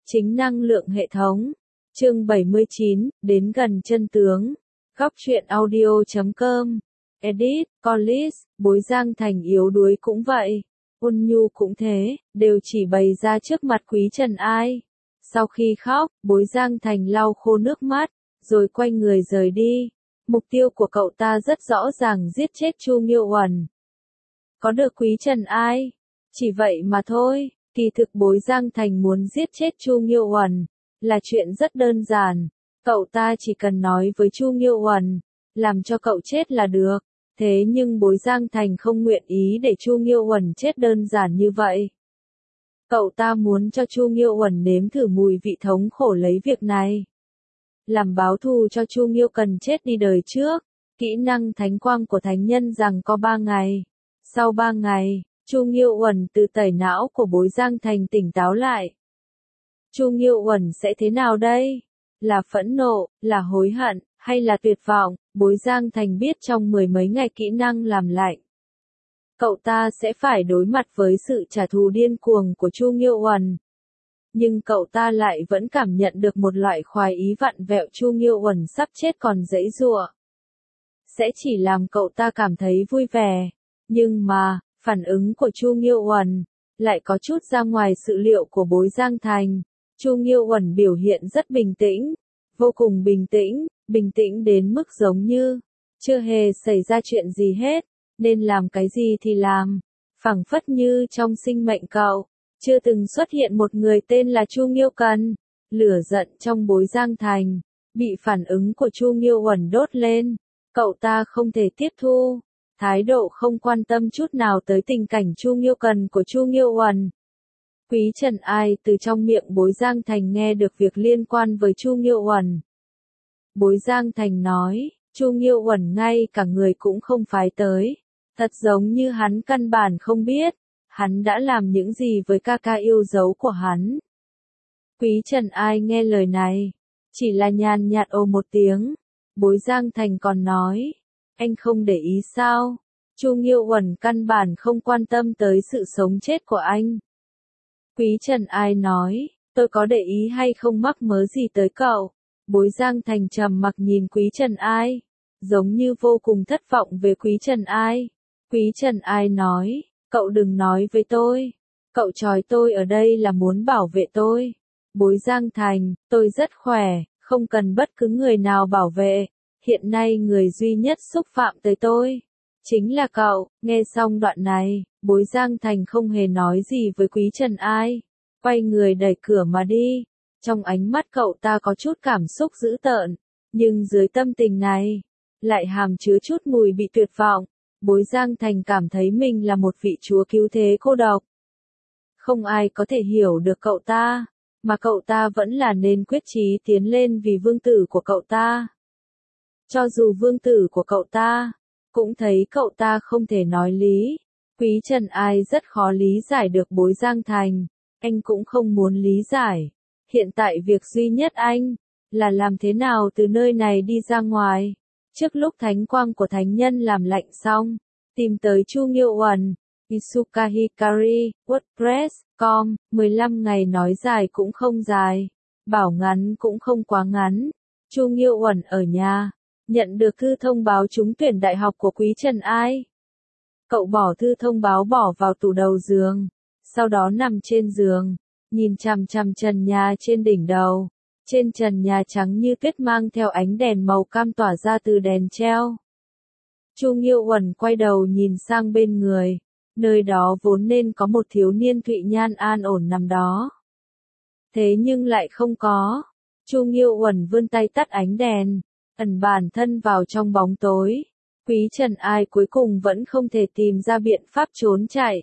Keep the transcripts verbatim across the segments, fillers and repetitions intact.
Chính năng lượng hệ thống. Chương bảy mươi chín, đến gần chân tướng. Góc truyện audio chấm com. Edit, Collis, Bối Giang Thành yếu đuối cũng vậy. Ôn Nhu cũng thế, đều chỉ bày ra trước mặt Quý Trần Ai. Sau khi khóc, Bối Giang Thành lau khô nước mắt, rồi quay người rời đi. Mục tiêu của cậu ta rất rõ ràng, giết chết Chu Nghiêu Uẩn. Có được Quý Trần Ai. Chỉ vậy mà thôi, kỳ thực Bối Giang Thành muốn giết chết Chu Nghiêu Uẩn là chuyện rất đơn giản. Cậu ta chỉ cần nói với Chu Nghiêu Uẩn, làm cho cậu chết là được. Thế nhưng Bối Giang Thành không nguyện ý để Chu Nghiêu Uẩn chết đơn giản như vậy. Cậu ta muốn cho Chu Nghiêu Uẩn nếm thử mùi vị thống khổ lấy việc này. Làm báo thù cho Chu Nghiêu cần chết đi đời trước. Kỹ năng thánh quang của thánh nhân rằng có ba ngày. Sau ba ngày, Chu Nghiêu Uẩn từ tẩy não của Bối Giang Thành tỉnh táo lại. Chu Nghiêu Uẩn sẽ thế nào đây? Là phẫn nộ, là hối hận, hay là tuyệt vọng? Bối Giang Thành biết trong mười mấy ngày kỹ năng làm lạnh, cậu ta sẽ phải đối mặt với sự trả thù điên cuồng của Chu Nghiêu Uẩn. Nhưng cậu ta lại vẫn cảm nhận được một loại khoái ý vặn vẹo Chu Nghiêu Uẩn sắp chết còn giãy giụa. Sẽ chỉ làm cậu ta cảm thấy vui vẻ. Nhưng mà, phản ứng của Chu Nghiêu Uẩn lại có chút ra ngoài sự liệu của Bối Giang Thành. Chu Nghiêu Uẩn biểu hiện rất bình tĩnh, vô cùng bình tĩnh, bình tĩnh đến mức giống như chưa hề xảy ra chuyện gì hết, nên làm cái gì thì làm, phảng phất như trong sinh mệnh cậu chưa từng xuất hiện một người tên là Chu Nghiêu Cần. Lửa giận trong Bối Giang Thành bị phản ứng của Chu Nghiêu Uẩn đốt lên, cậu ta không thể tiếp thu, thái độ không quan tâm chút nào tới tình cảnh Chu Nghiêu Cần của Chu Nghiêu Uẩn. Quý Trần Ai từ trong miệng Bối Giang Thành nghe được việc liên quan với Chu Nghiêu Uẩn. Bối Giang Thành nói, Chu Nghiêu Uẩn ngay cả người cũng không phái tới, thật giống như hắn căn bản không biết, hắn đã làm những gì với ca ca yêu dấu của hắn. Quý Trần Ai nghe lời này, chỉ là nhàn nhạt ồ một tiếng. Bối Giang Thành còn nói, anh không để ý sao? Chu Nghiêu Uẩn căn bản không quan tâm tới sự sống chết của anh. Quý Trần Ai nói, tôi có để ý hay không mắc mớ gì tới cậu? Bối Giang Thành trầm mặc nhìn Quý Trần Ai, giống như vô cùng thất vọng về Quý Trần Ai. Quý Trần Ai nói, cậu đừng nói với tôi, cậu trói tôi ở đây là muốn bảo vệ tôi. Bối Giang Thành, tôi rất khỏe, không cần bất cứ người nào bảo vệ, hiện nay người duy nhất xúc phạm tới tôi chính là cậu. Nghe xong đoạn này, Bối Giang Thành không hề nói gì với Quý Trần Ai, quay người đẩy cửa mà đi. Trong ánh mắt cậu ta có chút cảm xúc dữ tợn, nhưng dưới tâm tình này, lại hàm chứa chút mùi bị tuyệt vọng. Bối Giang Thành cảm thấy mình là một vị chúa cứu thế cô độc. Không ai có thể hiểu được cậu ta, mà cậu ta vẫn là nên quyết chí tiến lên vì vương tử của cậu ta. Cho dù vương tử của cậu ta cũng thấy cậu ta không thể nói lý. Quý Trần Ai rất khó lý giải được Bối Giang Thành, anh cũng không muốn lý giải. Hiện tại việc duy nhất anh là làm thế nào từ nơi này đi ra ngoài. Trước lúc thánh quang của thánh nhân làm lạnh xong, tìm tới Chu Nghiêu Uẩn. Isuka Hikari, WordPress chấm com, mười lăm ngày nói dài cũng không dài, bảo ngắn cũng không quá ngắn. Chu Nghiêu Uẩn ở nhà, nhận được thư thông báo trúng tuyển đại học của Quý Trần Ai. Cậu bỏ thư thông báo bỏ vào tủ đầu giường, sau đó nằm trên giường, nhìn chằm chằm trần nhà trên đỉnh đầu. Trên trần nhà trắng như tuyết mang theo ánh đèn màu cam tỏa ra từ đèn treo. Chu Nghiêu Uẩn quay đầu nhìn sang bên người, nơi đó vốn nên có một thiếu niên Thụy Nhan an ổn nằm đó. Thế nhưng lại không có. Chu Nghiêu Uẩn vươn tay tắt ánh đèn, ẩn bản thân vào trong bóng tối. Quý Trần Ai cuối cùng vẫn không thể tìm ra biện pháp trốn chạy.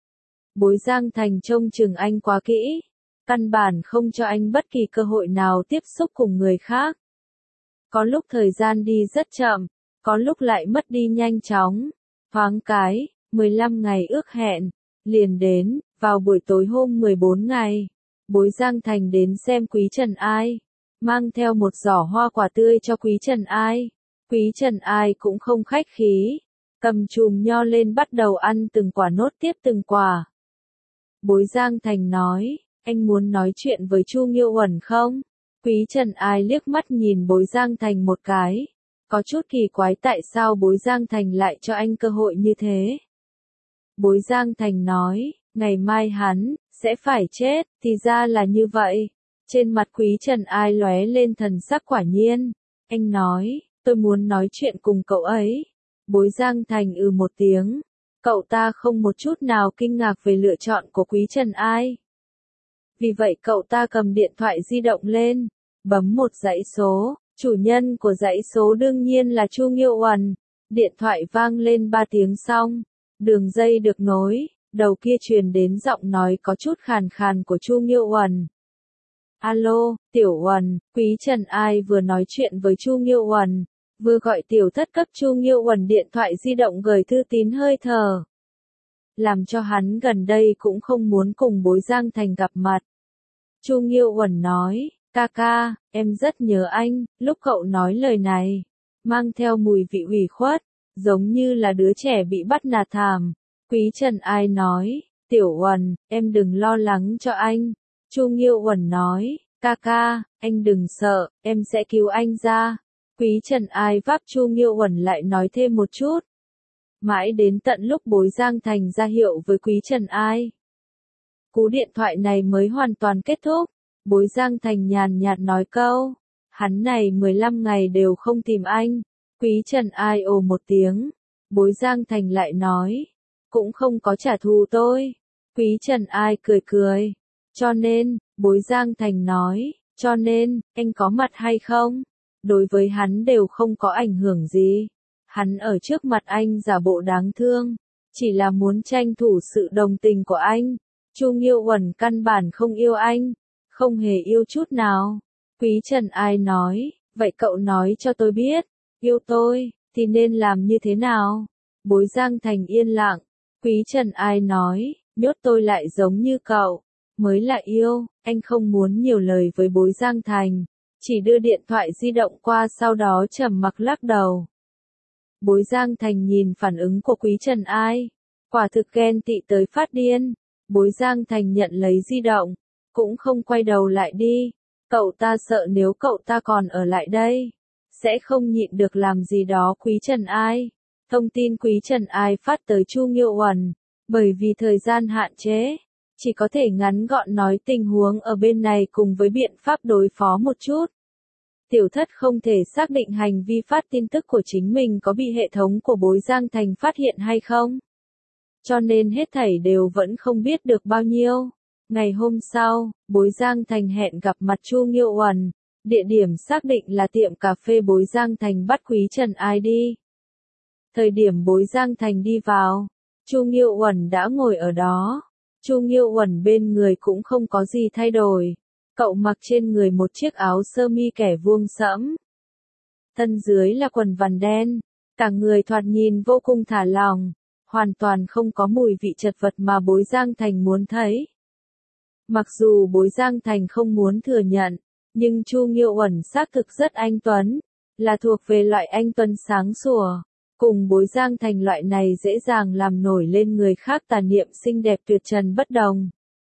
Bối Giang Thành trông chừng anh quá kỹ, căn bản không cho anh bất kỳ cơ hội nào tiếp xúc cùng người khác. Có lúc thời gian đi rất chậm, có lúc lại mất đi nhanh chóng. Thoáng cái, mười lăm ngày ước hẹn liền đến. Vào buổi tối hôm mười bốn ngày, Bối Giang Thành đến xem Quý Trần Ai, mang theo một giỏ hoa quả tươi cho Quý Trần Ai. Quý Trần Ai cũng không khách khí, cầm chùm nho lên bắt đầu ăn từng quả nốt tiếp từng quả. Bối Giang Thành nói, anh muốn nói chuyện với Chu Nghiêu Uẩn không? Quý Trần Ai liếc mắt nhìn Bối Giang Thành một cái. Có chút kỳ quái tại sao Bối Giang Thành lại cho anh cơ hội như thế. Bối Giang Thành nói, ngày mai hắn sẽ phải chết, thì ra là như vậy. Trên mặt Quý Trần Ai lóe lên thần sắc quả nhiên. Anh nói, tôi muốn nói chuyện cùng cậu ấy. Bối Giang Thành ừ một tiếng. Cậu ta không một chút nào kinh ngạc về lựa chọn của Quý Trần Ai. Vì vậy cậu ta cầm điện thoại di động lên, bấm một dãy số. Chủ nhân của dãy số đương nhiên là Chu Nghiêu Uẩn. Điện thoại vang lên ba tiếng xong. Đường dây được nối, đầu kia truyền đến giọng nói có chút khàn khàn của Chu Nghiêu Uẩn. Alo, Tiểu Uẩn, Quý Trần Ai vừa nói chuyện với Chu Nghiêu Uẩn, vừa gọi tiểu thất cấp Chu Nghiêu Uẩn điện thoại di động gửi thư tín hơi thở. Làm cho hắn gần đây cũng không muốn cùng Bối Giang Thành gặp mặt. Chu Nghiêu Uẩn nói, ca ca, em rất nhớ anh, lúc cậu nói lời này, mang theo mùi vị ủy khuất, giống như là đứa trẻ bị bắt nạt thảm. Quý Trần Ai nói, Tiểu Uẩn, em đừng lo lắng cho anh. Chu Nghiêu Uẩn nói, ca ca, anh đừng sợ, em sẽ cứu anh ra. Quý Trần Ai váp Chu Nghiêu Uẩn lại nói thêm một chút. Mãi đến tận lúc Bối Giang Thành ra hiệu với Quý Trần Ai. Cú điện thoại này mới hoàn toàn kết thúc. Bối Giang Thành nhàn nhạt nói câu, hắn này mười lăm ngày đều không tìm anh. Quý Trần Ai ồ một tiếng. Bối Giang Thành lại nói, cũng không có trả thù tôi. Quý Trần Ai cười cười. Cho nên, Bối Giang Thành nói, cho nên, anh có mặt hay không? Đối với hắn đều không có ảnh hưởng gì. Hắn ở trước mặt anh giả bộ đáng thương, chỉ là muốn tranh thủ sự đồng tình của anh. Chu Nghiêu Uẩn căn bản không yêu anh, không hề yêu chút nào. Quý Trần Ai nói, vậy cậu nói cho tôi biết, yêu tôi, thì nên làm như thế nào? Bối Giang Thành yên lặng. Quý Trần Ai nói, nhốt tôi lại giống như cậu, mới là yêu. Anh không muốn nhiều lời với Bối Giang Thành, chỉ đưa điện thoại di động qua sau đó trầm mặc lắc đầu. Bối Giang Thành nhìn phản ứng của Quý Trần Ai, quả thực ghen tị tới phát điên. Bối Giang Thành nhận lấy di động, cũng không quay đầu lại đi. Cậu ta sợ nếu cậu ta còn ở lại đây, sẽ không nhịn được làm gì đó Quý Trần Ai. Thông tin Quý Trần Ai phát tới Chu Nghiêu Uẩn, bởi vì thời gian hạn chế, chỉ có thể ngắn gọn nói tình huống ở bên này cùng với biện pháp đối phó một chút. Tiểu thất không thể xác định hành vi phát tin tức của chính mình có bị hệ thống của Bối Giang Thành phát hiện hay không. Cho nên hết thảy đều vẫn không biết được bao nhiêu. Ngày hôm sau, Bối Giang Thành hẹn gặp mặt Chu Nghiêu Uẩn. Địa điểm xác định là tiệm cà phê Bối Giang Thành bắt Quý Trần Ai đi. Thời điểm Bối Giang Thành đi vào, Chu Nghiêu Uẩn đã ngồi ở đó. Chu Nghiêu Uẩn bên người cũng không có gì thay đổi. Cậu mặc trên người một chiếc áo sơ mi kẻ vuông sẫm. Thân dưới là quần vằn đen. Cả người thoạt nhìn vô cùng thả lỏng. Hoàn toàn không có mùi vị chật vật mà Bối Giang Thành muốn thấy. Mặc dù Bối Giang Thành không muốn thừa nhận, nhưng Chu Nghiêu Uẩn xác thực rất anh tuấn, là thuộc về loại anh tuấn sáng sủa. Cùng Bối Giang Thành loại này dễ dàng làm nổi lên người khác tà niệm xinh đẹp tuyệt trần bất đồng.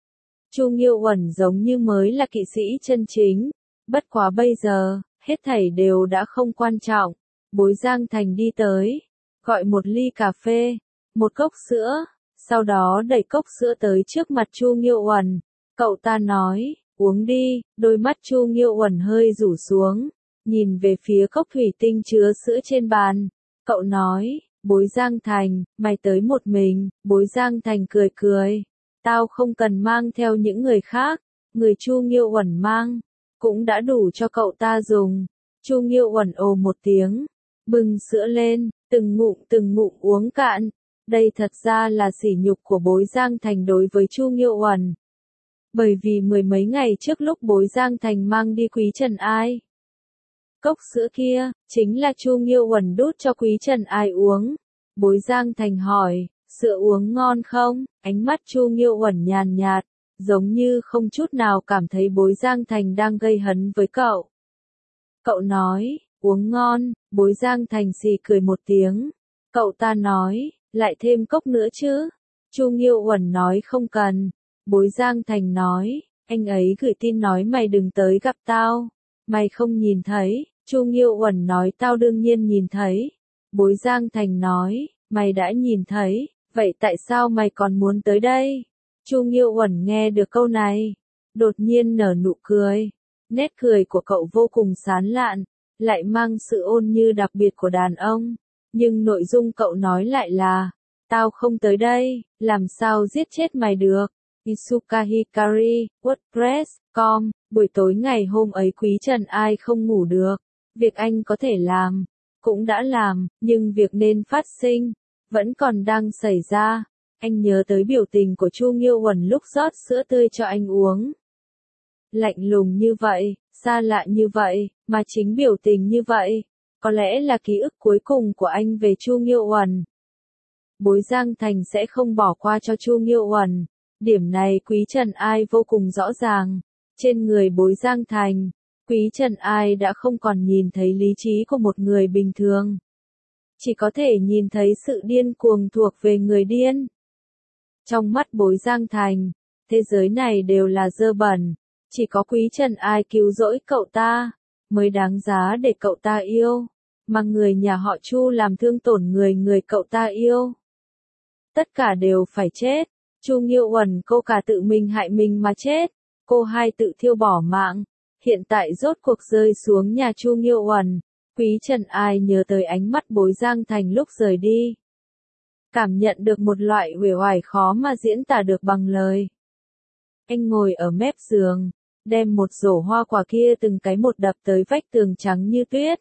Chu Nghiêu Uẩn giống như mới là kỵ sĩ chân chính, bất quá bây giờ, hết thảy đều đã không quan trọng. Bối Giang Thành đi tới, gọi một ly cà phê, một cốc sữa, sau đó đẩy cốc sữa tới trước mặt Chu Nghiêu Uẩn. Cậu ta nói, uống đi. Đôi mắt Chu Nghiêu Uẩn hơi rủ xuống, nhìn về phía cốc thủy tinh chứa sữa trên bàn. Cậu nói, Bối Giang Thành, mày tới một mình. Bối Giang Thành cười cười, tao không cần mang theo những người khác, người Chu Nghiêu Uẩn mang, cũng đã đủ cho cậu ta dùng. Chu Nghiêu Uẩn ồ một tiếng, bưng sữa lên, từng ngụm từng ngụm uống cạn. Đây thật ra là sỉ nhục của Bối Giang Thành đối với Chu Nghiêu Uẩn. Bởi vì mười mấy ngày trước lúc Bối Giang Thành mang đi Quý Trần Ai, cốc sữa kia, chính là Chu Nghiêu Uẩn đút cho Quý Trần Ai uống. Bối Giang Thành hỏi, sữa uống ngon không? Ánh mắt Chu Nghiêu Uẩn nhàn nhạt, giống như không chút nào cảm thấy Bối Giang Thành đang gây hấn với cậu. Cậu nói, uống ngon. Bối Giang Thành xì cười một tiếng. Cậu ta nói, lại thêm cốc nữa chứ? Chu Nghiêu Uẩn nói không cần. Bối Giang Thành nói, Anh ấy gửi tin nói mày đừng tới gặp tao. Mày không nhìn thấy. Chu Nghiêu Uẩn nói tao đương nhiên nhìn thấy. Bối Giang Thành nói, mày đã nhìn thấy, vậy tại sao mày còn muốn tới đây? Chu Nghiêu Uẩn nghe được câu này, đột nhiên nở nụ cười. Nét cười của cậu vô cùng sán lạn, lại mang sự ôn như đặc biệt của đàn ông. Nhưng nội dung cậu nói lại là, tao không tới đây, làm sao giết chết mày được? Isuka Hikari, WordPress chấm com, buổi tối ngày hôm ấy Quý Trần Ai không ngủ được. Việc anh có thể làm, cũng đã làm, nhưng việc nên phát sinh, vẫn còn đang xảy ra. Anh nhớ tới biểu tình của Chu Nghiêu Uẩn lúc rót sữa tươi cho anh uống. Lạnh lùng như vậy, xa lạ như vậy, mà chính biểu tình như vậy, có lẽ là ký ức cuối cùng của anh về Chu Nghiêu Uẩn. Bối Giang Thành sẽ không bỏ qua cho Chu Nghiêu Uẩn. Điểm này Quý Trần Ai vô cùng rõ ràng. Trên người Bối Giang Thành, Quý Trần Ai đã không còn nhìn thấy lý trí của một người bình thường. Chỉ có thể nhìn thấy sự điên cuồng thuộc về người điên. Trong mắt Bối Giang Thành, thế giới này đều là dơ bẩn. Chỉ có Quý Trần Ai cứu rỗi cậu ta, mới đáng giá để cậu ta yêu. Mà người nhà họ Chu làm thương tổn người người cậu ta yêu. Tất cả đều phải chết. Chu Nghiêu Uẩn cô cả tự mình hại mình mà chết. Cô hai tự thiêu bỏ mạng. Hiện tại rốt cuộc rơi xuống nhà Chu Nghiêu Uẩn. Quý Trần Ai nhớ tới ánh mắt Bối Giang Thành lúc rời đi. Cảm nhận được một loại uể oải khó mà diễn tả được bằng lời. Anh ngồi ở mép giường, đem một rổ hoa quả kia từng cái một đập tới vách tường trắng như tuyết.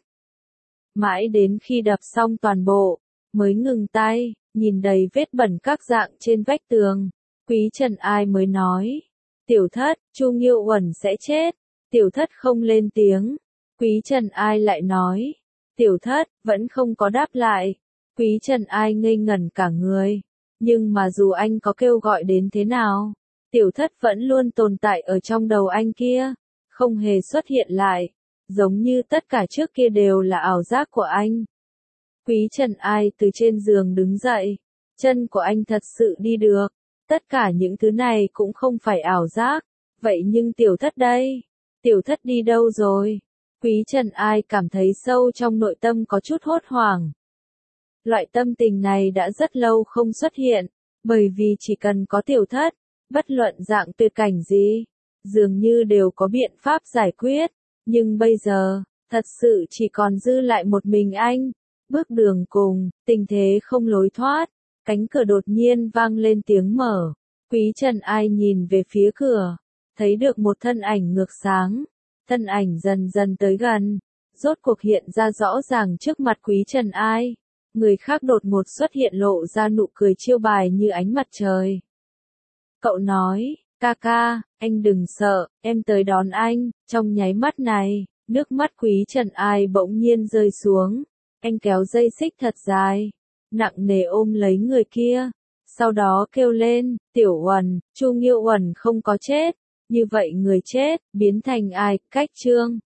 Mãi đến khi đập xong toàn bộ, mới ngừng tay, nhìn đầy vết bẩn các dạng trên vách tường. Quý Trần Ai mới nói, tiểu thất, Chu Nghiêu Uẩn sẽ chết. Tiểu thất không lên tiếng. Quý Trần Ai lại nói, tiểu thất, vẫn không có đáp lại. Quý Trần Ai ngây ngẩn cả người. Nhưng mà dù anh có kêu gọi đến thế nào, tiểu thất vẫn luôn tồn tại ở trong đầu anh kia, không hề xuất hiện lại, giống như tất cả trước kia đều là ảo giác của anh. Quý Trần Ai từ trên giường đứng dậy, chân của anh thật sự đi được, tất cả những thứ này cũng không phải ảo giác, vậy nhưng tiểu thất đây, tiểu thất đi đâu rồi? Quý Trần Ai cảm thấy sâu trong nội tâm có chút hốt hoảng. Loại tâm tình này đã rất lâu không xuất hiện, bởi vì chỉ cần có tiểu thất, bất luận dạng tuyệt cảnh gì, dường như đều có biện pháp giải quyết, nhưng bây giờ, thật sự chỉ còn dư lại một mình anh, bước đường cùng, tình thế không lối thoát, cánh cửa đột nhiên vang lên tiếng mở, Quý Trần Ai nhìn về phía cửa, thấy được một thân ảnh ngược sáng, thân ảnh dần dần tới gần, rốt cuộc hiện ra rõ ràng trước mặt Quý Trần Ai. Người khác đột ngột xuất hiện lộ ra nụ cười chiêu bài như ánh mặt trời. Cậu nói, ca ca, anh đừng sợ, em tới đón anh. Trong nháy mắt này, nước mắt Quý Trần Ai bỗng nhiên rơi xuống. Anh kéo dây xích thật dài, nặng nề ôm lấy người kia. Sau đó kêu lên, tiểu Uẩn, Chu Nghiêu Uẩn không có chết. Như vậy người chết, biến thành ai, cách chương.